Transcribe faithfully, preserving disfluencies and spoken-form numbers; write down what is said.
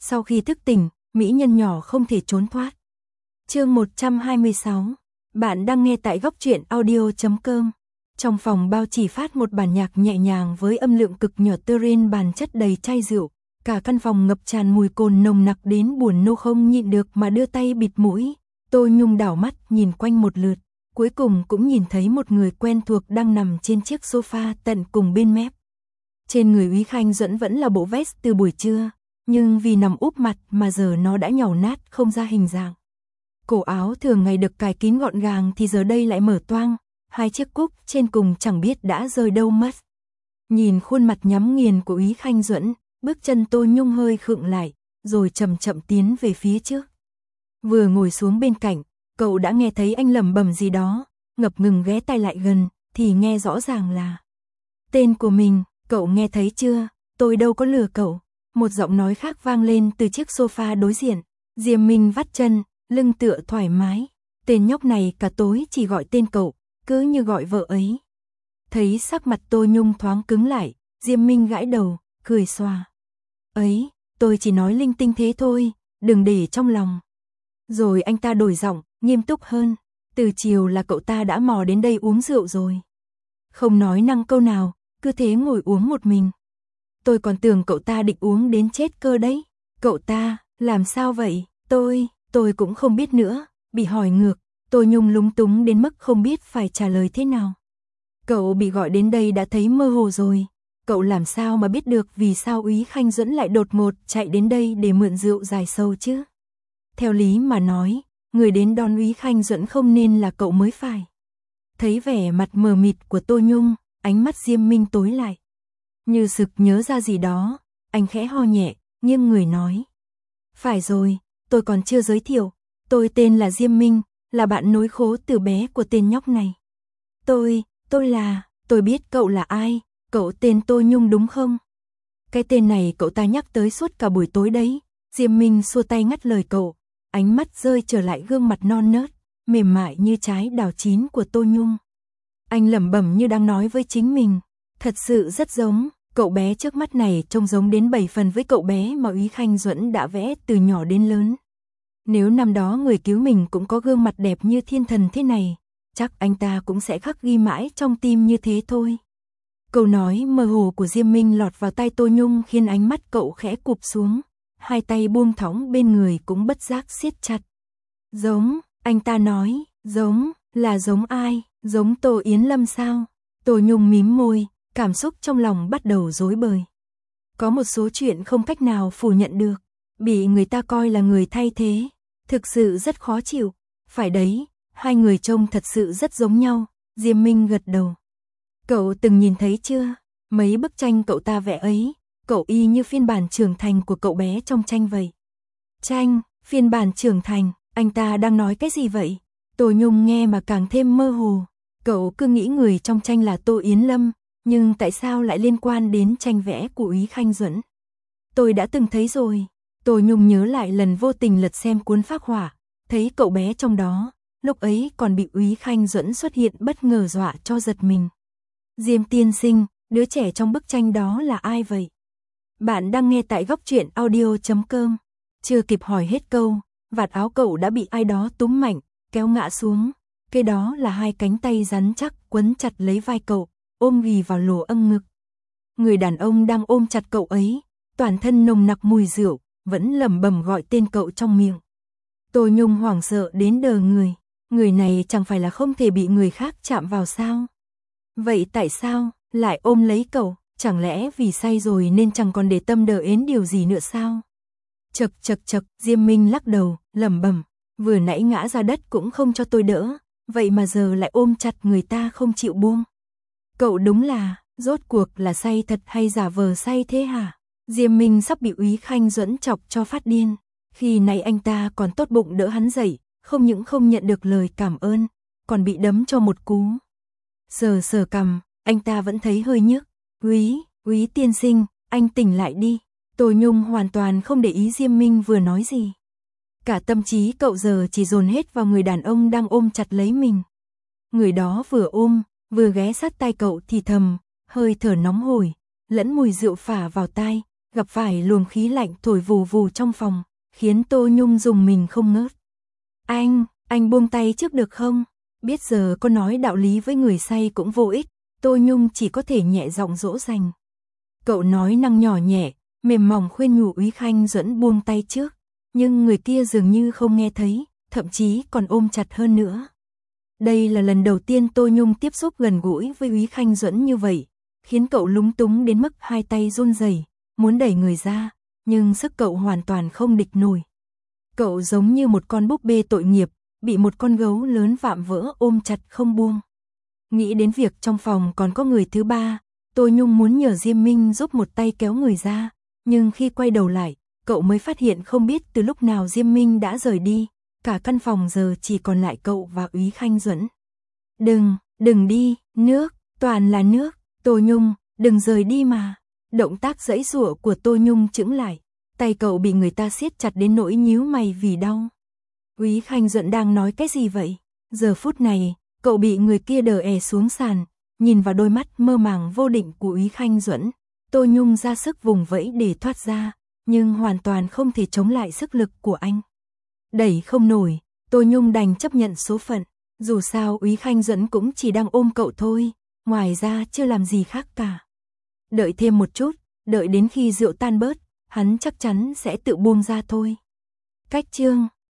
Sau khi thức tỉnh, mỹ nhân nhỏ không thể trốn thoát. Chương một trăm hai mươi sáu. Bạn đang nghe tại góc truyện audio chấm com. Trong phòng bao chỉ phát một bản nhạc nhẹ nhàng với âm lượng cực nhỏ, trên bàn chất đầy chai rượu. Cả căn phòng ngập tràn mùi cồn nồng nặc đến buồn nôn, không nhịn được mà đưa tay bịt mũi. Tô Nhung đảo mắt nhìn quanh một lượt, cuối cùng cũng nhìn thấy một người quen thuộc đang nằm trên chiếc sofa tận cùng bên mép. Trên người Úy Khanh Duẫn vẫn là bộ vest từ buổi trưa, nhưng vì nằm úp mặt mà giờ nó đã nhàu nát không ra hình dạng. Cổ áo thường ngày được cài kín gọn gàng thì giờ đây lại mở toang, hai chiếc cúc trên cùng chẳng biết đã rơi đâu mất. Nhìn khuôn mặt nhắm nghiền của Úy Khanh Duẫn, bước chân Tô Nhung hơi khựng lại, rồi chậm chậm tiến về phía trước. Vừa ngồi xuống bên cạnh, cậu đã nghe thấy anh lẩm bẩm gì đó, ngập ngừng ghé tai lại gần, thì nghe rõ ràng là tên của mình. Cậu nghe thấy chưa? Tôi đâu có lừa cậu. Một giọng nói khác vang lên từ chiếc sofa đối diện. Diêm Minh vắt chân, lưng tựa thoải mái. Tên nhóc này cả tối chỉ gọi tên cậu, cứ như gọi vợ ấy. Thấy sắc mặt Tô Nhung thoáng cứng lại, Diêm Minh gãi đầu, cười xòa. Ấy, tôi chỉ nói linh tinh thế thôi, đừng để trong lòng. Rồi anh ta đổi giọng, nghiêm túc hơn. Từ chiều là cậu ta đã mò đến đây uống rượu rồi. Không nói năng câu nào, cứ thế ngồi uống một mình. Tôi còn tưởng cậu ta định uống đến chết cơ đấy. Cậu ta, làm sao vậy? Tôi, tôi cũng không biết nữa. Bị hỏi ngược, Tô Nhung lúng túng đến mức không biết phải trả lời thế nào. Cậu bị gọi đến đây đã thấy mơ hồ rồi. Cậu làm sao mà biết được vì sao Úy Khanh Duẫn lại đột ngột chạy đến đây để mượn rượu giải sầu chứ? Theo lý mà nói, người đến đón Úy Khanh Duẫn không nên là cậu mới phải. Thấy vẻ mặt mờ mịt của Tô Nhung, ánh mắt Diêm Minh tối lại. Như sực nhớ ra gì đó, anh khẽ ho nhẹ, nghiêng người nói. Phải rồi, tôi còn chưa giới thiệu, tôi tên là Diêm Minh, là bạn nối khố từ bé của tên nhóc này. Tôi, tôi là, tôi biết cậu là ai, cậu tên Tô Nhung đúng không? Cái tên này cậu ta nhắc tới suốt cả buổi tối đấy. Diêm Minh xua tay ngắt lời cậu, ánh mắt rơi trở lại gương mặt non nớt, mềm mại như trái đào chín của Tô Nhung. Anh lẩm bẩm như đang nói với chính mình, thật sự rất giống, cậu bé trước mắt này trông giống đến bảy phần với cậu bé mà Úy Khanh Duẫn đã vẽ từ nhỏ đến lớn. Nếu năm đó người cứu mình cũng có gương mặt đẹp như thiên thần thế này, chắc anh ta cũng sẽ khắc ghi mãi trong tim như thế thôi. Câu nói mơ hồ của Diêm Minh lọt vào tai Tô Nhung khiến ánh mắt cậu khẽ cụp xuống, hai tay buông thõng bên người cũng bất giác siết chặt. Giống, anh ta nói, giống, là giống ai? Giống Tô Yến Lâm sao? Tô Nhung mím môi, cảm xúc trong lòng bắt đầu rối bời. Có một số chuyện không cách nào phủ nhận được, bị người ta coi là người thay thế, thực sự rất khó chịu. Phải đấy, hai người trông thật sự rất giống nhau. Diêm Minh gật đầu. Cậu từng nhìn thấy chưa? Mấy bức tranh cậu ta vẽ ấy, cậu y như phiên bản trưởng thành của cậu bé trong tranh vậy. Tranh, phiên bản trưởng thành, anh ta đang nói cái gì vậy? Tô Nhung nghe mà càng thêm mơ hồ. Cậu cứ nghĩ người trong tranh là Tô Yến Lâm, nhưng tại sao lại liên quan đến tranh vẽ của Úy Khanh Duẫn? Tôi đã từng thấy rồi. Tô Nhung nhớ lại lần vô tình lật xem cuốn phác họa, thấy cậu bé trong đó, lúc ấy còn bị Úy Khanh Duẫn xuất hiện bất ngờ dọa cho giật mình. Diêm tiên sinh, đứa trẻ trong bức tranh đó là ai vậy? Bạn đang nghe tại góc truyện audio chấm com. Chưa kịp hỏi hết câu, vạt áo cậu đã bị ai đó túm mạnh, kéo ngã xuống. Cái đó là hai cánh tay rắn chắc quấn chặt lấy vai cậu, ôm ghì vào lỗ âng ngực. Người đàn ông đang ôm chặt cậu ấy, toàn thân nồng nặc mùi rượu, vẫn lẩm bẩm gọi tên cậu trong miệng. Tô Nhung hoảng sợ đến đờ người, người này chẳng phải là không thể bị người khác chạm vào sao? Vậy tại sao lại ôm lấy cậu? Chẳng lẽ vì say rồi nên chẳng còn để tâm đờ ến điều gì nữa sao? Chật chật chật, Diêm Minh lắc đầu, lẩm bẩm, vừa nãy ngã ra đất cũng không cho tôi đỡ, vậy mà giờ lại ôm chặt người ta không chịu buông. Cậu đúng là, rốt cuộc là say thật hay giả vờ say thế hả? Diêm Minh sắp bị Úy Khanh Duẫn chọc cho phát điên. Khi nãy anh ta còn tốt bụng đỡ hắn dậy, không những không nhận được lời cảm ơn, còn bị đấm cho một cú. Sờ sờ cằm, anh ta vẫn thấy hơi nhức. Úy, Úy tiên sinh, anh tỉnh lại đi. Tô Nhung hoàn toàn không để ý Diêm Minh vừa nói gì. Cả tâm trí cậu giờ chỉ dồn hết vào người đàn ông đang ôm chặt lấy mình. Người đó vừa ôm, vừa ghé sát tai cậu thì thầm, hơi thở nóng hổi, lẫn mùi rượu phả vào tai, gặp phải luồng khí lạnh thổi vù vù trong phòng, khiến Tô Nhung rùng mình không ngớt. Anh, anh buông tay trước được không? Biết giờ có nói đạo lý với người say cũng vô ích, Tô Nhung chỉ có thể nhẹ giọng dỗ dành. Cậu nói năng nhỏ nhẹ, mềm mỏng khuyên nhủ Úy Khanh Duẫn buông tay trước, nhưng người kia dường như không nghe thấy, thậm chí còn ôm chặt hơn nữa. Đây là lần đầu tiên Tô Nhung tiếp xúc gần gũi với Úy Khanh Duẫn như vậy, khiến cậu lúng túng đến mức hai tay run rẩy, muốn đẩy người ra, nhưng sức cậu hoàn toàn không địch nổi. Cậu giống như một con búp bê tội nghiệp, bị một con gấu lớn vạm vỡ ôm chặt không buông. Nghĩ đến việc trong phòng còn có người thứ ba, Tô Nhung muốn nhờ Diêm Minh giúp một tay kéo người ra, nhưng khi quay đầu lại, cậu mới phát hiện không biết từ lúc nào Diêm Minh đã rời đi, cả căn phòng giờ chỉ còn lại cậu và Úy Khanh Duẫn. Đừng, đừng đi, nước, toàn là nước, Tô Nhung, đừng rời đi mà. Động tác giãy giụa của Tô Nhung chững lại, tay cậu bị người ta siết chặt đến nỗi nhíu mày vì đau. Úy Khanh Duẫn đang nói cái gì vậy? Giờ phút này, cậu bị người kia đè è xuống sàn, nhìn vào đôi mắt mơ màng vô định của Úy Khanh Duẫn, Tô Nhung ra sức vùng vẫy để thoát ra, nhưng hoàn toàn không thể chống lại sức lực của anh. Đẩy không nổi, Tô Nhung đành chấp nhận số phận, dù sao Úy Khanh Duẫn cũng chỉ đang ôm cậu thôi, ngoài ra chưa làm gì khác cả. Đợi thêm một chút, đợi đến khi rượu tan bớt, hắn chắc chắn sẽ tự buông ra thôi. Cách chương